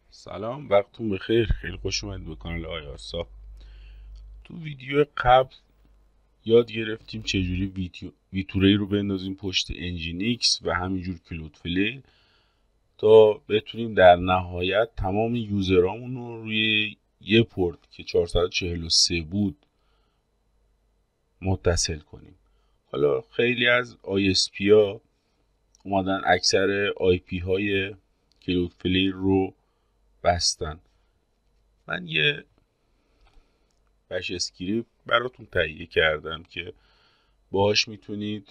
سلام، وقتتون بخیر. خیلی خوش اومدید به کانال آیارسا. تو ویدیو قبل یاد گرفتیم چجوری ویتوری رو بندازیم پشت انجینیکس و همینجور کلودفلیر تا بتونیم در نهایت تمام یوزرامون رو روی یه پورت که 443 بود متصل کنیم. حالا خیلی از ISP ها اومدن اکثر IP های کلودفلیر رو بستن. من یه بش اسکریپت براتون تهیه کردم که باهاش میتونید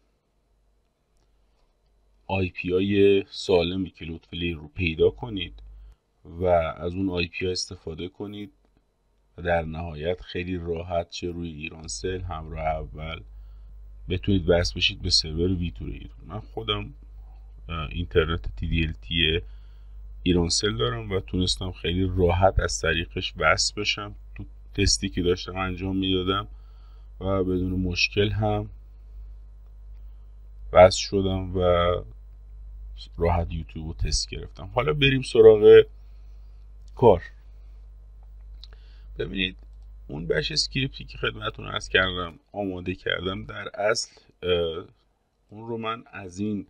IP های سالم کلودفلیر رو پیدا کنید و از اون IP ها استفاده کنید و در نهایت خیلی راحت چه روی ایرانسل همراه اول بتونید وصل بشید به سرور ویتوری. من خودم اینترنت TDLT ایرانسل دارم و تونستم خیلی راحت از طریقش وصل بشم. تو تستی که داشتم انجام میدادم و بدون مشکل هم وصل شدم و راحت یوتیوب رو تست گرفتم. حالا بریم سراغ کار. ببینید اون بش اسکریپتی که خدمتتون عرض کردم آماده کردم، در اصل اون رو من از این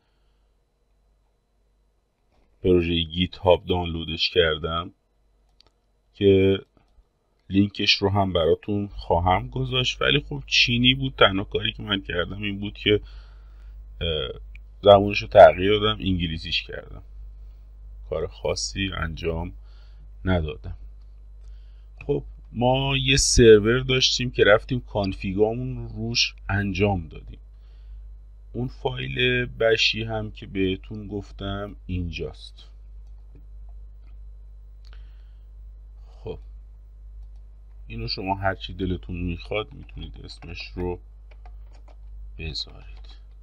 پروژه گیت هاب دانلودش کردم که لینکش رو هم براتون خواهم گذاشت، ولی خب چینی بود. تنها کاری که من کردم این بود که زبونش رو تغییر دادم، انگلیسیش کردم. کار خاصی انجام ندادم. خب ما یه سرور داشتیم که رفتیم کانفیگامون روش انجام دادیم. اون فایل بشی هم که بهتون گفتم اینجاست. خب اینو شما هرچی دلتون میخواد میتونید اسمش رو بذارید.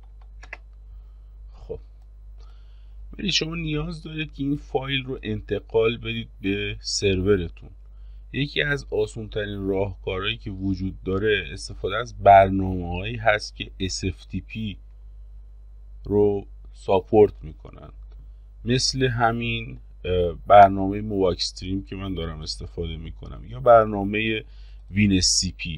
خب ولی شما نیاز دارید که این فایل رو انتقال بدید به سرورتون. یکی از آسان‌ترین راهکارهایی که وجود داره استفاده از برنامه‌هایی هست که SFTP رو ساپورت میکنن، مثل همین برنامه موواکستریم که من دارم استفاده میکنم، یا برنامه WinSCP،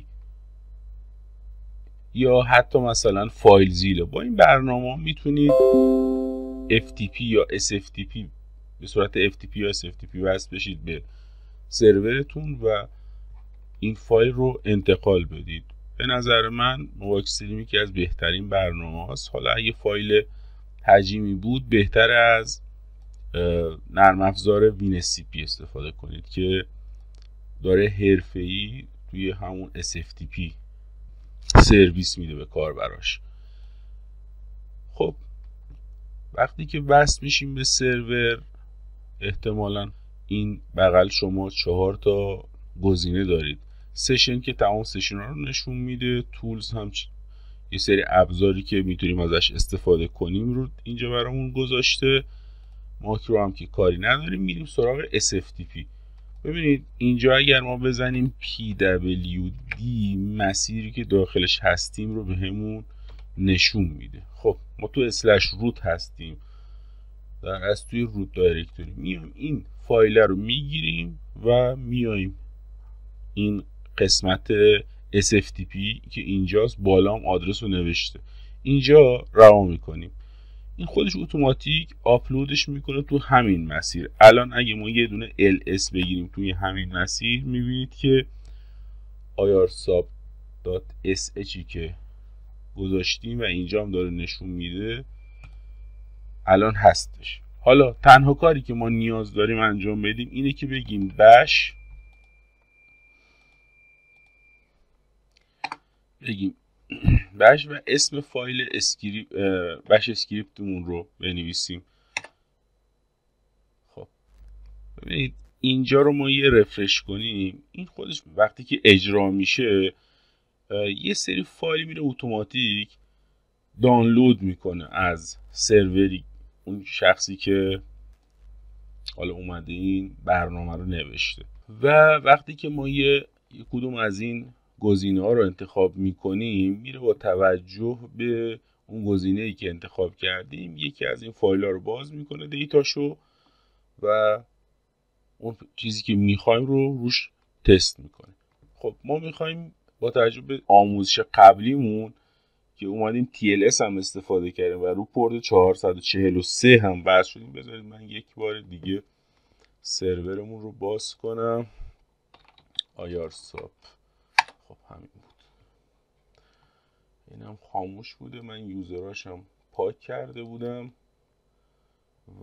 یا حتی مثلا فایلزیلا. با این برنامه میتونید FTP یا SFTP به صورت FTP یا SFTP وصل بشید به سرورتون و این فایل رو انتقال بدید. به نظر من موواکستریم یکی از بهترین برنامه هاست. حالا اگه فایل حجمی بود بهتر از نرم افزار WinSCP استفاده کنید که داره حرفه‌ای توی همون SFTP سرویس میده به کاربراش. خب وقتی که وصل میشیم به سرور، احتمالاً این بغل شما 4 تا گزینه دارید. سشن که تمام سشن ها رو نشون میده. تولز هم یه سری ابزاری که میتونیم ازش استفاده کنیم رو اینجا برامون گذاشته. ماکرو هم که کاری نداریم. میریم سراغ SFTP. ببینید اینجا اگر ما بزنیم PWD مسیری که داخلش هستیم رو به همون نشون میده. خب ما تو اسلش روت هستیم، از توی روت دایرکتوری میایم این فایل رو میگیریم و میایم این قسمت SFTP که اینجاست، بالام آدرس رو نوشته، اینجا رها میکنیم. این خودش اتوماتیک آپلودش میکنه تو همین مسیر. الان اگه ما یه دونه ls بگیریم توی همین مسیر، میبینید که irsub.sh که گذاشتیم و اینجا هم داره نشون میده الان هستش. حالا تنها کاری که ما نیاز داریم انجام بدیم اینه که بگیم bash و اسم فایل bash اسکریپتمون رو بنویسیم. خب ببینید اینجا رو ما یه رفرش کنیم، این خودش وقتی که اجرا میشه یه سری فایل میره اتوماتیک دانلود میکنه از سروری اون شخصی که حالا اومده این برنامه رو نوشته. و وقتی که ما یه کدوم از این گزینه ها رو انتخاب میکنیم، میره با توجه به اون گزینه ای که انتخاب کردیم یکی از این فایل ها رو باز میکنه، دیتاشو، و اون چیزی که میخوایم رو روش تست میکنیم. خب ما میخوایم با توجه به آموزش قبلیمون که اومدیم TLS هم استفاده کردیم و رو پورت 443 هم وصل شدیم. بذارید من یک بار دیگه سرورمون رو باز کنم. آیارساپ. خب همین بود. اینم خاموش بوده، من یوزراشم پاک کرده بودم و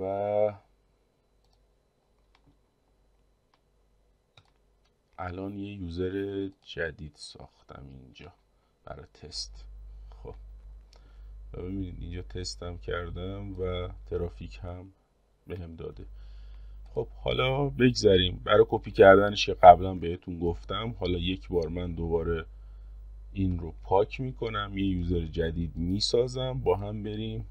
الان یه یوزر جدید ساختم اینجا برای تست. خب ببینید اینجا تستم کردم و ترافیک هم بهم داده. خب حالا بگذاریم برای کپی کردنش که قبلا بهتون گفتم. حالا یک بار من دوباره این رو پاک میکنم، یه یوزر جدید میسازم، با هم بریم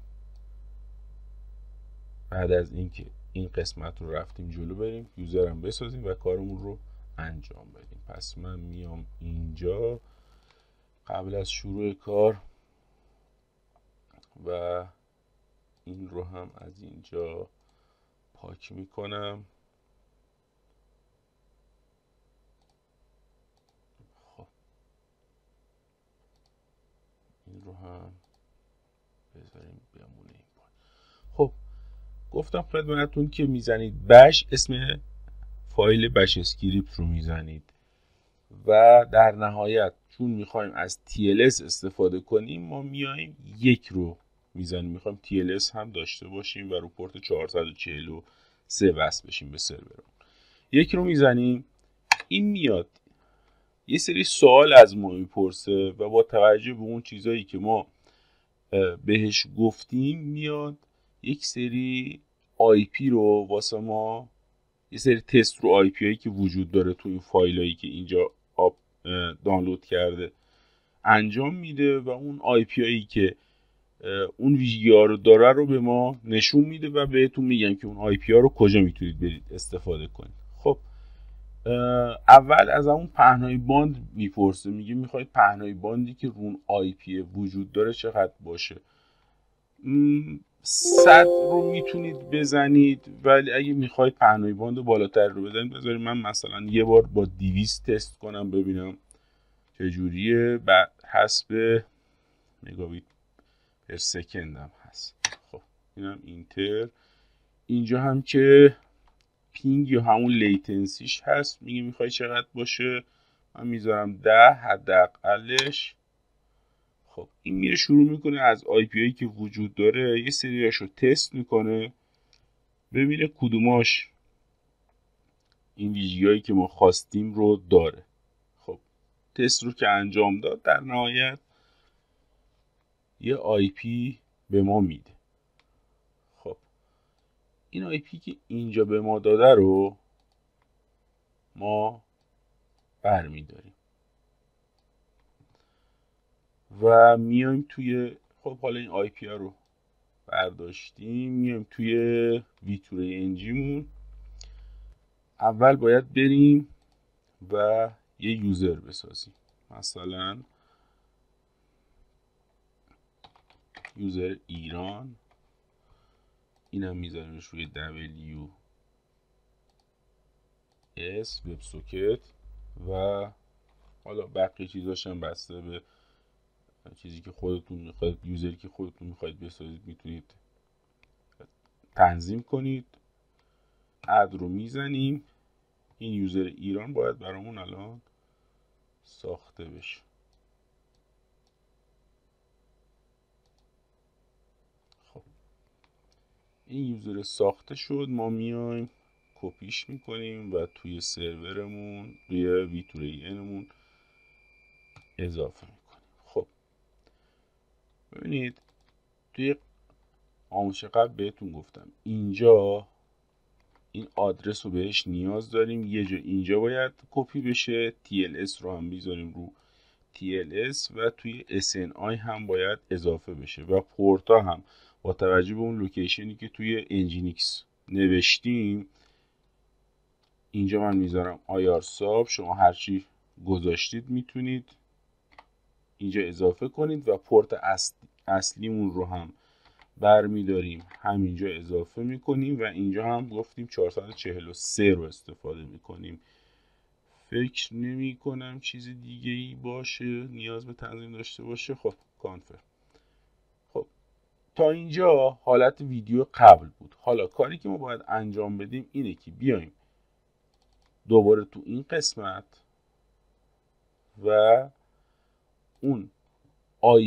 بعد از اینکه این قسمت رو رفتیم جلو بریم یوزرم بسازیم و کارمون رو انجام بدیم. پس من میام اینجا قبل از شروع کار و این رو هم از اینجا پاک میکنم. خب این رو هم بذاریم بمونه این پای. خب گفتم خدمتتون که میزنید بش، اسم فایل بش اسکریپت رو میزنید و در نهایت چون میخوایم از TLS استفاده کنیم ما میایم یک رو میزنیم. میخوایم TLS هم داشته باشیم و رو پورت 443 وصل بشیم به سرورمون. یک رو میزنیم، این میاد یه سری سوال از ما میپرسه و با توجه به اون چیزایی که ما بهش گفتیم میاد یک سری IP رو واسه ما، یه سری تست رو IP هایی که وجود داره تو این فایل هایی که اینجا دانلود کرده انجام میده و اون IP هایی که اون ویژگی ها رو داره رو به ما نشون میده و بهتون میگم که اون IP ها رو کجا میتونید برید استفاده کنید. خب اول از اون پهنای باند میپرسه، میگه میخواید پهنای باندی که رون IP وجود داره چقدر باشه. 100 رو میتونید بزنید، ولی اگه میخواید پهنای باند بالاتر رو بزنید بذارید من مثلا یه بار با 200 تست کنم ببینم چجوریه. بعد حسب مگابیت پر سکند هم هست. خب اینم اینتر. اینجا هم که پینگ یا همون لیتنسیش هست، میگه میخوای چقدر باشه، من میذارم 10 حداقلش. خب این میره شروع میکنه از IP هایی که وجود داره یه سریاشو تست میکنه ببینه کدوماش این ویژگی هایی که ما خواستیم رو داره. خب تست رو که انجام داد در نهایت یه IP به ما میده. خب این IP که اینجا به ما داده رو ما برمیداریم و میایم توی، خب حالا این IP ها رو برداشتیم میایم توی ویتوره انجیمون. اول باید بریم و یه یوزر بسازیم، مثلا یوزر ایران، اینم میذاریمش روی WS وب سوکت و حالا بقیه چیزاشم بسته به چیزی که خودتون میخواید، یوزری که خودتون میخواید بسازید میتونید تنظیم کنید. اد رو میزنیم. این یوزر ایران باید برامون الان ساخته بشه. خب این یوزر ساخته شد، ما میایم کپیش میکنیم و توی سرورمون روی ویتوره اینمون اضافه میکنیم. خب ببینید توی آموزش قبل بهتون گفتم اینجا این آدرس رو بهش نیاز داریم، یه جا اینجا باید کپی بشه. TLS رو هم میذاریم رو TLS و توی SNI هم باید اضافه بشه و پورت ها هم با توجه به اون لوکیشنی که توی انجینیکس نوشتیم اینجا من میذارم آیارساپ، شما هرچی گذاشتید میتونید اینجا اضافه کنید و پورت اصلیمون رو هم برمیداریم همینجا اضافه میکنیم و اینجا هم گفتیم 443 رو استفاده میکنیم. فکر نمی کنم چیز دیگه ای باشه نیاز به تنظیم داشته باشه. خب کانفر. خب تا اینجا حالت ویدیو قبل بود. حالا کاری که ما باید انجام بدیم اینه که بیایم دوباره تو این قسمت و اون آی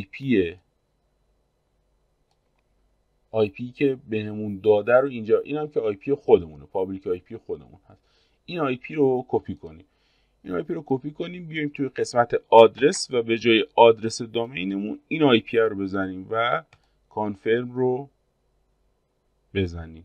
پی که بهمون داده رو اینجا، این هم که آی پی خودمونه، پابلیک آی پی خودمون هست، این آی پی رو کپی کنیم. این آی پی رو کپی کنیم بیایم توی قسمت آدرس و به جای آدرس دامینمون این آی پی رو بزنیم و کانفرم رو بزنیم.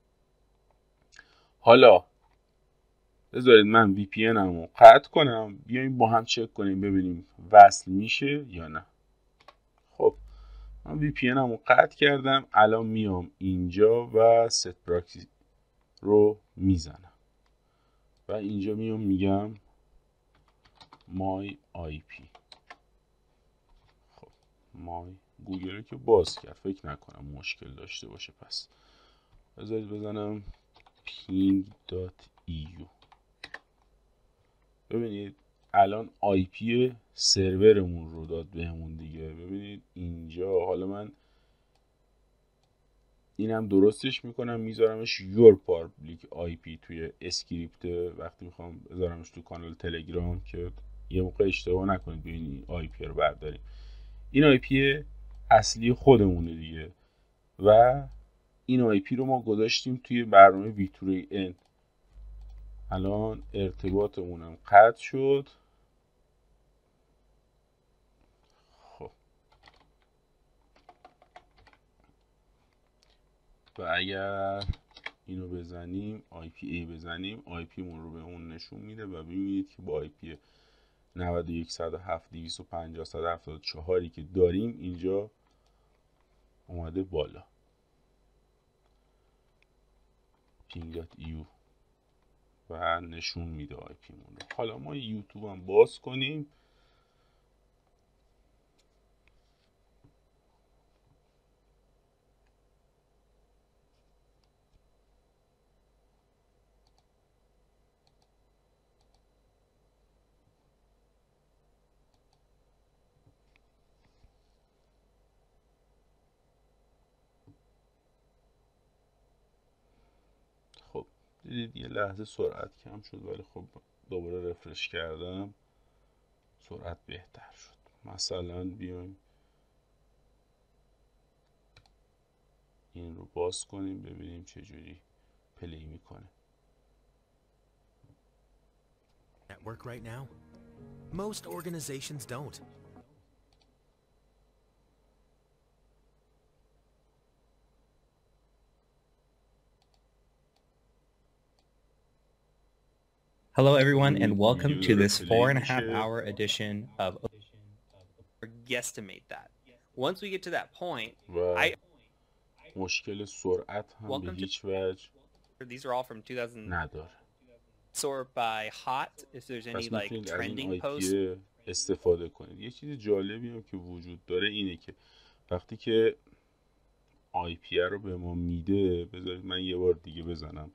حالا بذارید من وی پی ان رو قطع کنم، بیایم با هم چک کنیم ببینیم وصل میشه یا نه. خب من وی پی ان رو قطع کردم، الان میام اینجا و ست پراکسی رو میزنم و اینجا میام میگم مای آی پی. خب مای گوگل رو که باز کرد، فکر نکنم مشکل داشته باشه. پس بذارید بزنم ping.eu. ببینید الان آی پی سرورمون رو داد بهمون دیگه. ببینید اینجا حالا من اینم درستش میکنم میذارمش your public IP توی اسکریپت وقتی میخوام بذارمش تو کانال تلگرام که یه موقع اشتباه نکنید ببینید آی پی رو برداریم. این آی پی اصلی خودمونه دیگه و این آی پی رو ما گذاشتیم توی برنامه ویتوری ان. الان ارتباطمونم قطع شد. خب و اگر اینو بزنیم آی پی ای بزنیم آی پی مون رو به اون نشون میده و ببینید که با آی پی 91.107.250.174 که داریم اینجا اومده بالا. ping.eu و نشون میده آی پی مون رو. حالا ما یوتیوب هم باز کنیم. خب دیدید یه لحظه سرعت کم شد ولی خب دوباره رفرش کردم سرعت بهتر شد. مثلا بیایم این رو باز کنیم ببینیم چجوری پلی میکنه. Network right now? Most organizations don't. Hello, everyone, and welcome to this Play 4.5 میشه. hour edition of or guesstimate that. Once we get to that point, و مشکل سرعت هم به welcome to هیچ وجه these are all from 2000 نداره. sort by hot if there's any پس like میتونید از این trending آی posts. پی استفاده کنید. یه چیز جالبی هم که وجود داره اینه که وقتی که آی پی رو به ما میده، بذارید من یه بار دیگه بزنم.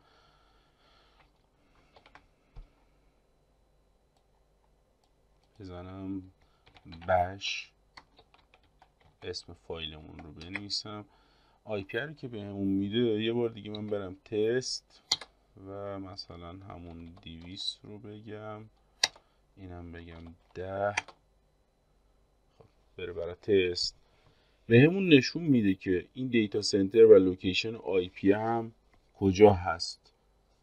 بش اسم فایلمون رو بنویسم. آی پی رو که بهمون میده یه بار دیگه من برم تست و مثلا همون 200 رو بگم، اینم بگم 10. خب بره برای تست. بهمون نشون میده که این دیتا سنتر و لوکیشن آی پی هم کجا هست.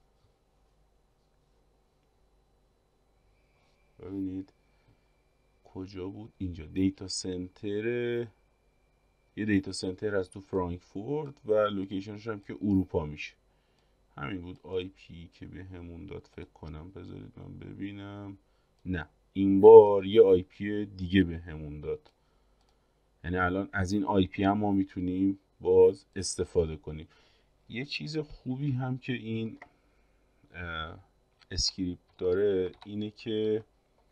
ببینید کجا بود؟ اینجا دیتا سنتر، یه دیتا سنتر هست تو فرانکفورت و لوکیشنش هم که اروپا میشه. همین بود آی پی که به همون داد فکر کنم. بذارید من ببینم. نه این بار یه آی پی دیگه به همون داد. یعنی الان از این آی پی هم ما میتونیم باز استفاده کنیم. یه چیز خوبی هم که این اسکریپت داره اینه که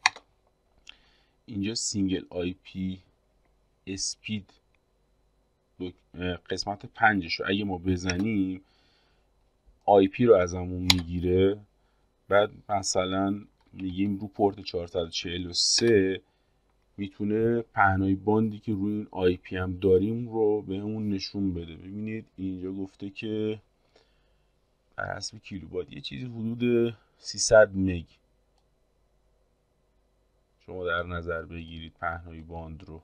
اینجا سینگل آی پی اسپید قسمت 5 رو اگه ما بزنیم آی پی رو ازمون میگیره. بعد مثلا میگیم رو پورت 443 میتونه پهنای باندی که روی این آی پی هم داریم رو بهمون نشون بده. ببینید اینجا گفته که بر حسب کیلوبایت یه چیزی حدود 300 مگ شما در نظر بگیرید پهنای باند رو.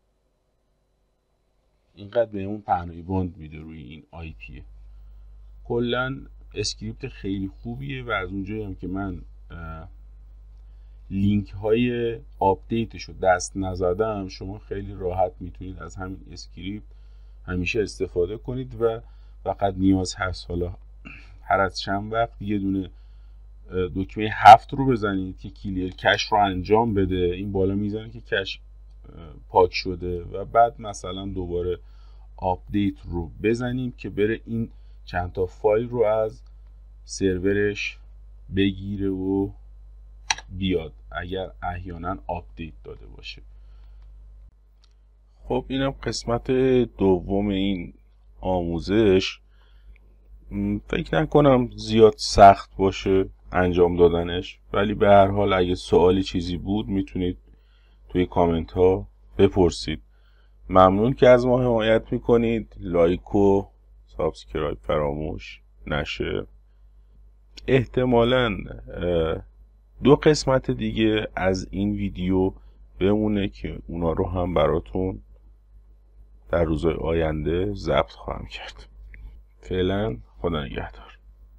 اینقدر بهمون پهنای باند میده روی این آی پی. کلا اسکریپت خیلی خوبیه و از اونجایی هم که من لینک های آپدیتش رو دست نزدم، شما خیلی راحت میتونید از همین اسکریپت همیشه استفاده کنید و فقط نیاز هست حالا هر از چند وقت یه دونه دکمه 7 رو بزنید که کلیر کش رو انجام بده. این بالا میزنه که کش پاک شده و بعد مثلا دوباره آپدیت رو بزنیم که بره این چند تا فایل رو از سرورش بگیره و بیاد اگر احیانا آپدیت داده باشه. خب اینم قسمت دوم این آموزش. فکر نکنم زیاد سخت باشه انجام دادنش، ولی به هر حال اگه سوالی چیزی بود میتونید توی کامنت ها بپرسید. ممنون که از ما حمایت میکنید. لایک و سابسکرایب فراموش نشه. احتمالاً 2 قسمت دیگه از این ویدیو بمونه که اونا رو هم براتون در روزهای آینده ضبط خواهم کرد. فعلا خدا نگهدار.